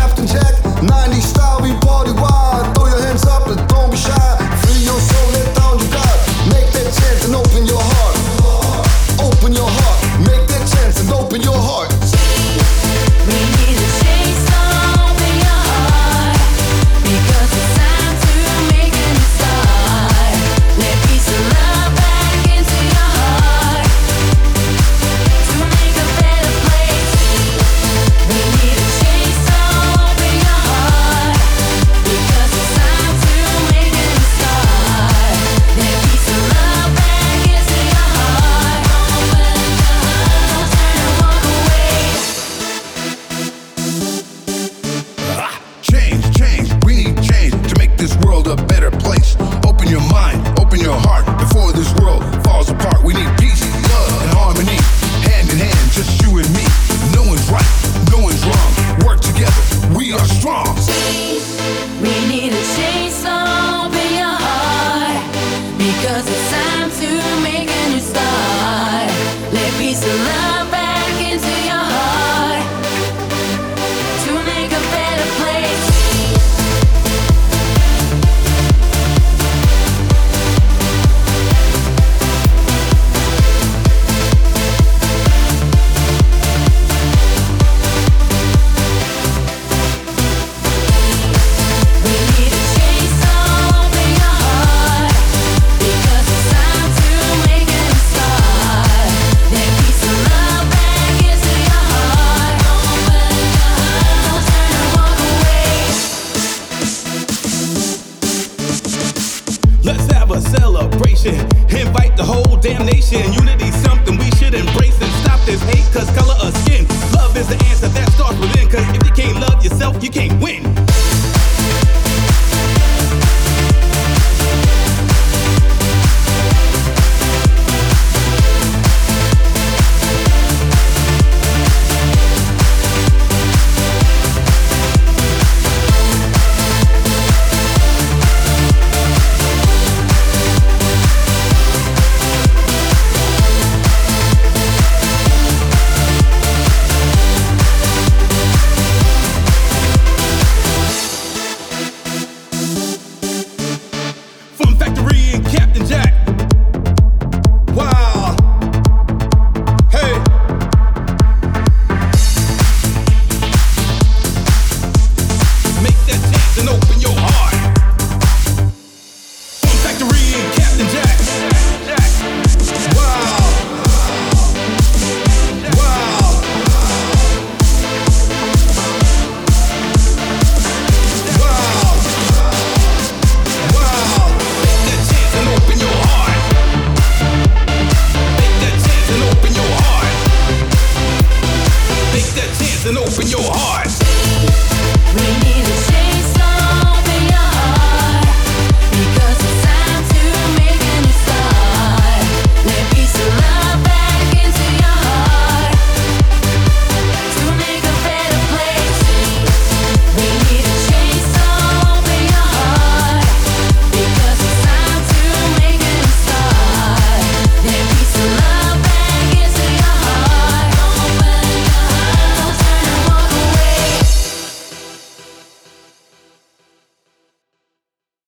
Captain Jack, 90s style, we party wild. Throw your hands up and don't be shy. Free your soul, let down your guard. Make that chance and open your heart. Open your heart, make that chance and open your heart. We need a chase, open your heart, because it's time to make a new start. Let peace and love back into your heart, to make a better place. We need a chase, open your heart, because it's time to make a new start. Let peace and love back into your heart. Open your heart, turn and walk away. Change, we need change to make this world a better place. Open your mind, open your heart, before this world falls apart. We need peace, love, and harmony, hand in hand, just you and me. No one's right, no one's wrong, work together, we are strong. We need a change, so open your heart, because it's time to make a new start. Let peace and love back into your heart, to make a better place. We need a change, so open your heart, because it's time to make a new start. Let peace and love back into your heart. Open your heart, turn and walk away. Let's have a celebration. Invite the whole damn nation. Unity's something we should embrace and stop this hate, cause color of skin. Love is the answer that starts within, cause if you can't love yourself, you can't win.